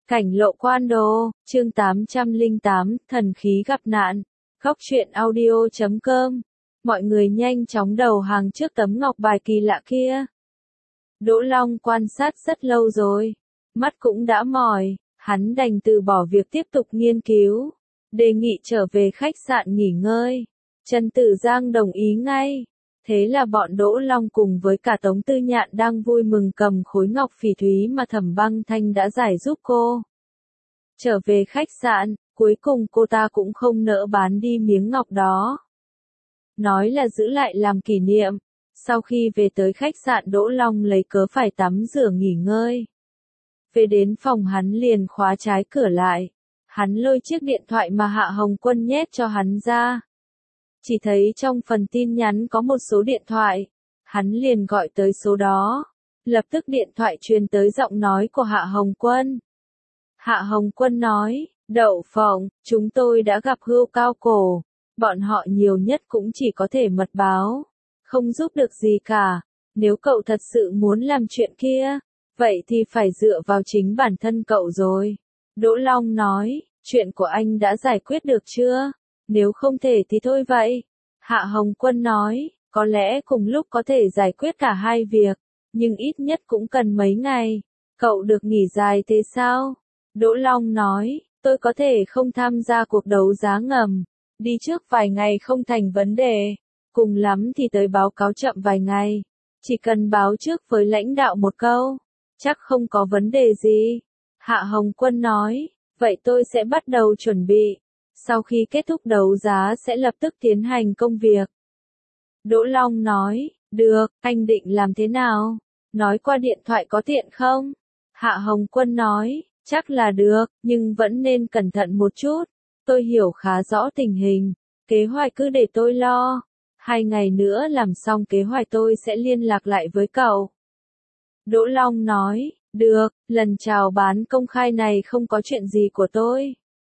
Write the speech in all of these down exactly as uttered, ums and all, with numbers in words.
Cảnh lộ quan đồ, chương tám trăm lẻ tám, thần khí gặp nạn. Góc truyện audio chấm com. Mọi người nhanh chóng đầu hàng trước tấm ngọc bài kỳ lạ kia. Đỗ Long quan sát rất lâu rồi. Mắt cũng đã mỏi, hắn đành từ bỏ việc tiếp tục nghiên cứu. Đề nghị trở về khách sạn nghỉ ngơi. Trần Tử Giang đồng ý ngay. Thế là bọn Đỗ Long cùng với cả Tống Tư Nhạn đang vui mừng cầm khối ngọc phỉ thúy mà Thẩm Băng Thanh đã giải giúp cô. Trở về khách sạn, cuối cùng cô ta cũng không nỡ bán đi miếng ngọc đó. Nói là giữ lại làm kỷ niệm. Sau khi về tới khách sạn Đỗ Long lấy cớ phải tắm rửa nghỉ ngơi. Về đến phòng hắn liền khóa trái cửa lại. Hắn lôi chiếc điện thoại mà Hạ Hồng Quân nhét cho hắn ra. Chỉ thấy trong phần tin nhắn có một số điện thoại. Hắn liền gọi tới số đó. Lập tức điện thoại truyền tới giọng nói của Hạ Hồng Quân. Hạ Hồng Quân nói, Đậu Phộng, chúng tôi đã gặp Hưu Cao Cổ. Bọn họ nhiều nhất cũng chỉ có thể mật báo. Không giúp được gì cả. Nếu cậu thật sự muốn làm chuyện kia, vậy thì phải dựa vào chính bản thân cậu rồi. Đỗ Long nói, chuyện của anh đã giải quyết được chưa? Nếu không thể thì thôi vậy. Hạ Hồng Quân nói, có lẽ cùng lúc có thể giải quyết cả hai việc, nhưng ít nhất cũng cần mấy ngày. Cậu được nghỉ dài thế sao? Đỗ Long nói, tôi có thể không tham gia cuộc đấu giá ngầm. Đi trước vài ngày không thành vấn đề. Cùng lắm thì tới báo cáo chậm vài ngày. Chỉ cần báo trước với lãnh đạo một câu. Chắc không có vấn đề gì. Hạ Hồng Quân nói, vậy tôi sẽ bắt đầu chuẩn bị. Sau khi kết thúc đấu giá sẽ lập tức tiến hành công việc. Đỗ Long nói, được, anh định làm thế nào? Nói qua điện thoại có tiện không? Hạ Hồng Quân nói, chắc là được, nhưng vẫn nên cẩn thận một chút. Tôi hiểu khá rõ tình hình. Kế hoạch cứ để tôi lo. Hai ngày nữa làm xong kế hoạch tôi sẽ liên lạc lại với cậu. Đỗ Long nói, được, lần chào bán công khai này không có chuyện gì của tôi.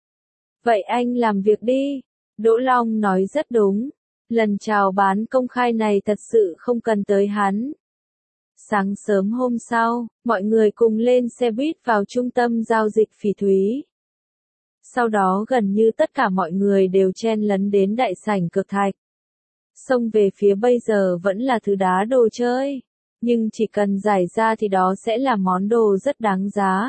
Vậy anh làm việc đi. Đỗ Long nói rất đúng. Lần chào bán công khai này thật sự không cần tới hắn. Sáng sớm hôm sau, mọi người cùng lên xe buýt vào trung tâm giao dịch phỉ thúy. Sau đó gần như tất cả mọi người đều chen lấn đến đại sảnh cực thạch. Xông về phía bây giờ vẫn là thứ đá đồ chơi. Nhưng chỉ cần giải ra thì đó sẽ là món đồ rất đáng giá.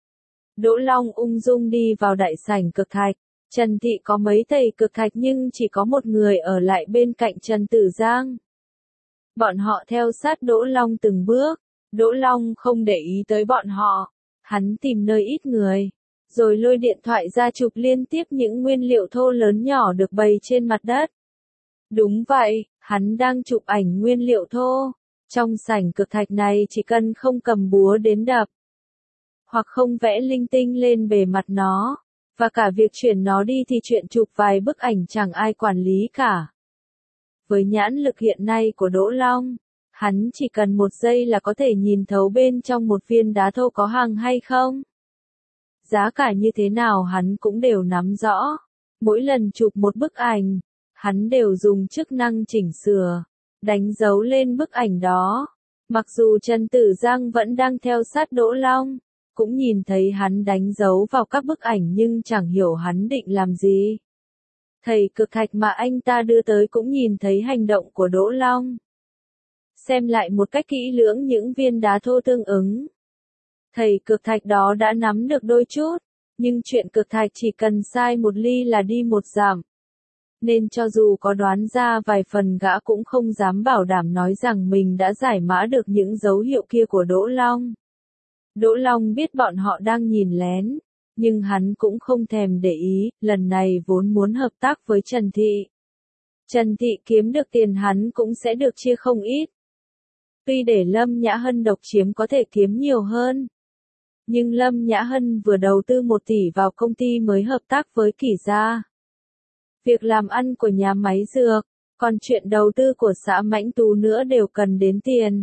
Đỗ Long ung dung đi vào đại sảnh cực thạch. Trần Thị có mấy thầy cực thạch nhưng chỉ có một người ở lại bên cạnh Trần Tử Giang. Bọn họ theo sát Đỗ Long từng bước. Đỗ Long không để ý tới bọn họ. Hắn tìm nơi ít người. Rồi lôi điện thoại ra chụp liên tiếp những nguyên liệu thô lớn nhỏ được bày trên mặt đất. Đúng vậy, hắn đang chụp ảnh nguyên liệu thô. Trong sảnh cực thạch này chỉ cần không cầm búa đến đập, hoặc không vẽ linh tinh lên bề mặt nó, và cả việc chuyển nó đi thì chuyện chụp vài bức ảnh chẳng ai quản lý cả. Với nhãn lực hiện nay của Đỗ Long, hắn chỉ cần một giây là có thể nhìn thấu bên trong một viên đá thô có hằng hay không. Giá cả như thế nào hắn cũng đều nắm rõ. Mỗi lần chụp một bức ảnh, hắn đều dùng chức năng chỉnh sửa, đánh dấu lên bức ảnh đó. Mặc dù Trần Tử Giang vẫn đang theo sát Đỗ Long, cũng nhìn thấy hắn đánh dấu vào các bức ảnh nhưng chẳng hiểu hắn định làm gì. Thầy cực thạch mà anh ta đưa tới cũng nhìn thấy hành động của Đỗ Long. Xem lại một cách kỹ lưỡng những viên đá thô tương ứng. Thầy cực thạch đó đã nắm được đôi chút, nhưng chuyện cực thạch chỉ cần sai một ly là đi một dặm. Nên cho dù có đoán ra vài phần gã cũng không dám bảo đảm nói rằng mình đã giải mã được những dấu hiệu kia của Đỗ Long. Đỗ Long biết bọn họ đang nhìn lén, nhưng hắn cũng không thèm để ý, lần này vốn muốn hợp tác với Trần Thị. Trần Thị kiếm được tiền hắn cũng sẽ được chia không ít. Tuy để Lâm Nhã Hân độc chiếm có thể kiếm nhiều hơn. Nhưng Lâm Nhã Hân vừa đầu tư một tỷ vào công ty mới hợp tác với Kỷ gia. Việc làm ăn của nhà máy dược, còn chuyện đầu tư của xã Mãnh Tú nữa đều cần đến tiền.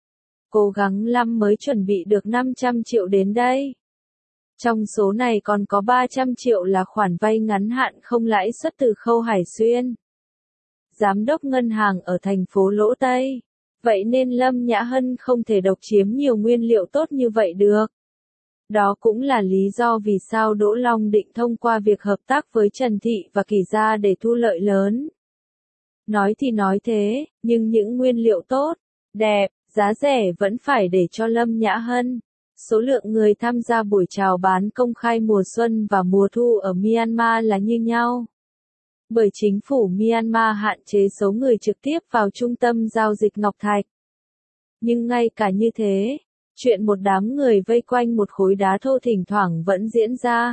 Cố gắng lắm mới chuẩn bị được năm trăm triệu đến đây. Trong số này còn có ba trăm triệu là khoản vay ngắn hạn không lãi suất từ Khâu Hải Xuyên, giám đốc ngân hàng ở thành phố Lỗ Tây. Vậy nên Lâm Nhã Hân không thể độc chiếm nhiều nguyên liệu tốt như vậy được. Đó cũng là lý do vì sao Đỗ Long định thông qua việc hợp tác với Trần Thị và Kỳ Gia để thu lợi lớn. Nói thì nói thế, nhưng những nguyên liệu tốt, đẹp, giá rẻ vẫn phải để cho Lâm Nhã Hân. Số lượng người tham gia buổi chào bán công khai mùa xuân và mùa thu ở Myanmar là như nhau. Bởi chính phủ Myanmar hạn chế số người trực tiếp vào trung tâm giao dịch Ngọc Thạch. Nhưng ngay cả như thế, chuyện một đám người vây quanh một khối đá thô thỉnh thoảng vẫn diễn ra.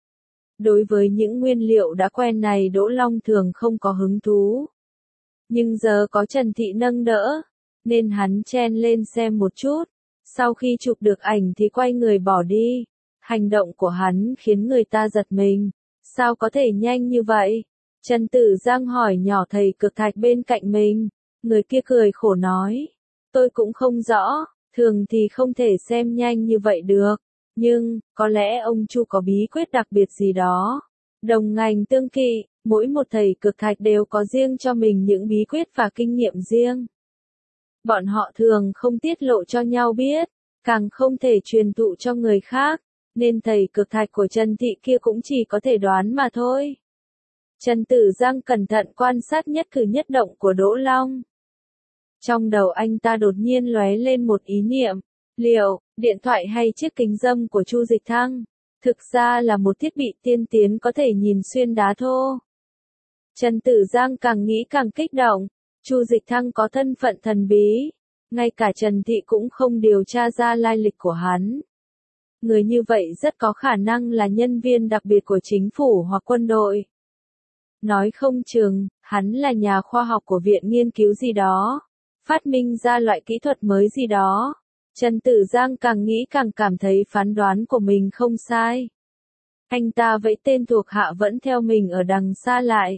Đối với những nguyên liệu đã quen này Đỗ Long thường không có hứng thú. Nhưng giờ có Trần Thị nâng đỡ, nên hắn chen lên xem một chút. Sau khi chụp được ảnh thì quay người bỏ đi. Hành động của hắn khiến người ta giật mình. Sao có thể nhanh như vậy? Trần Tử Giang hỏi nhỏ thầy Cực Thạch bên cạnh mình. Người kia cười khổ nói. Tôi cũng không rõ, thường thì không thể xem nhanh như vậy được. Nhưng, có lẽ ông Chu có bí quyết đặc biệt gì đó. Đồng ngành tương kỵ, mỗi một thầy Cực Thạch đều có riêng cho mình những bí quyết và kinh nghiệm riêng. Bọn họ thường không tiết lộ cho nhau biết, càng không thể truyền thụ cho người khác, nên thầy Cực Thạch của Trần Thị kia cũng chỉ có thể đoán mà thôi. Trần Tử Giang cẩn thận quan sát nhất cử nhất động của Đỗ Long. Trong đầu anh ta đột nhiên lóe lên một ý niệm, liệu, điện thoại hay chiếc kính râm của Chu Dịch Thăng, thực ra là một thiết bị tiên tiến có thể nhìn xuyên đá thô. Trần Tử Giang càng nghĩ càng kích động, Chu Dịch Thăng có thân phận thần bí, ngay cả Trần Thị cũng không điều tra ra lai lịch của hắn. Người như vậy rất có khả năng là nhân viên đặc biệt của chính phủ hoặc quân đội. Nói không chừng, hắn là nhà khoa học của viện nghiên cứu gì đó, phát minh ra loại kỹ thuật mới gì đó. Trần Tử Giang càng nghĩ càng cảm thấy phán đoán của mình không sai. Anh ta vẫy tên thuộc hạ vẫn theo mình ở đằng xa lại.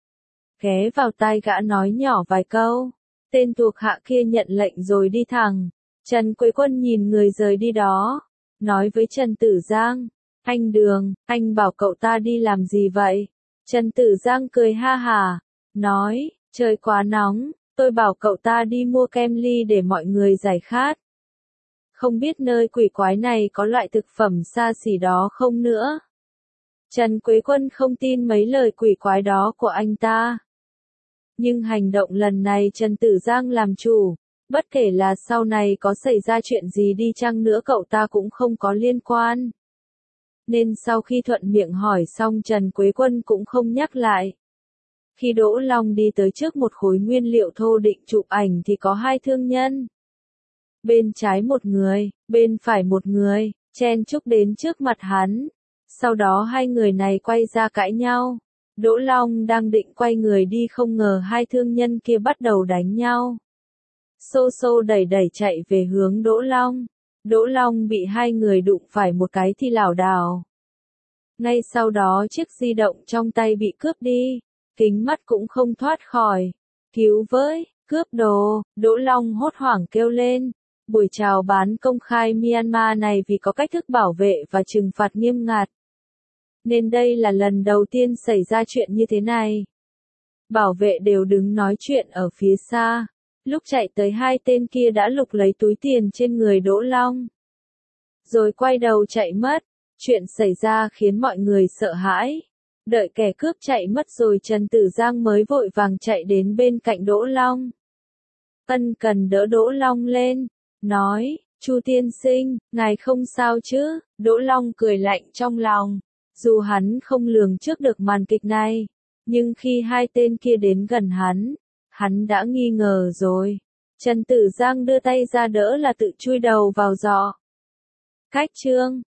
Ghé vào tai gã nói nhỏ vài câu. Tên thuộc hạ kia nhận lệnh rồi đi thẳng. Trần Quế Quân nhìn người rời đi đó. Nói với Trần Tử Giang. Anh Đường, anh bảo cậu ta đi làm gì vậy? Trần Tử Giang cười ha hả. Nói, trời quá nóng, tôi bảo cậu ta đi mua kem ly để mọi người giải khát. Không biết nơi quỷ quái này có loại thực phẩm xa xỉ đó không nữa. Trần Quế Quân không tin mấy lời quỷ quái đó của anh ta. Nhưng hành động lần này Trần Tử Giang làm chủ, bất kể là sau này có xảy ra chuyện gì đi chăng nữa cậu ta cũng không có liên quan. Nên sau khi thuận miệng hỏi xong Trần Quế Quân cũng không nhắc lại. Khi Đỗ Long đi tới trước một khối nguyên liệu thô định chụp ảnh thì có hai thương nhân. Bên trái một người, bên phải một người, chen chúc đến trước mặt hắn. Sau đó hai người này quay ra cãi nhau. Đỗ Long đang định quay người đi không ngờ hai thương nhân kia bắt đầu đánh nhau. Xô xô đẩy đẩy chạy về hướng Đỗ Long. Đỗ Long bị hai người đụng phải một cái thì lảo đảo. Ngay sau đó chiếc di động trong tay bị cướp đi. Kính mắt cũng không thoát khỏi. Cứu với, cướp đồ, Đỗ Long hốt hoảng kêu lên. Buổi chào bán công khai Myanmar này vì có cách thức bảo vệ và trừng phạt nghiêm ngặt. Nên đây là lần đầu tiên xảy ra chuyện như thế này. Bảo vệ đều đứng nói chuyện ở phía xa. Lúc chạy tới hai tên kia đã lục lấy túi tiền trên người Đỗ Long. Rồi quay đầu chạy mất. Chuyện xảy ra khiến mọi người sợ hãi. Đợi kẻ cướp chạy mất rồi Trần Tử Giang mới vội vàng chạy đến bên cạnh Đỗ Long. Ân cần đỡ Đỗ Long lên. Nói, Chu tiên sinh, ngài không sao chứ? Đỗ Long cười lạnh trong lòng. Dù hắn không lường trước được màn kịch này, nhưng khi hai tên kia đến gần hắn, hắn đã nghi ngờ rồi. Trần Tử Giang đưa tay ra đỡ là tự chui đầu vào giọ. Cách chương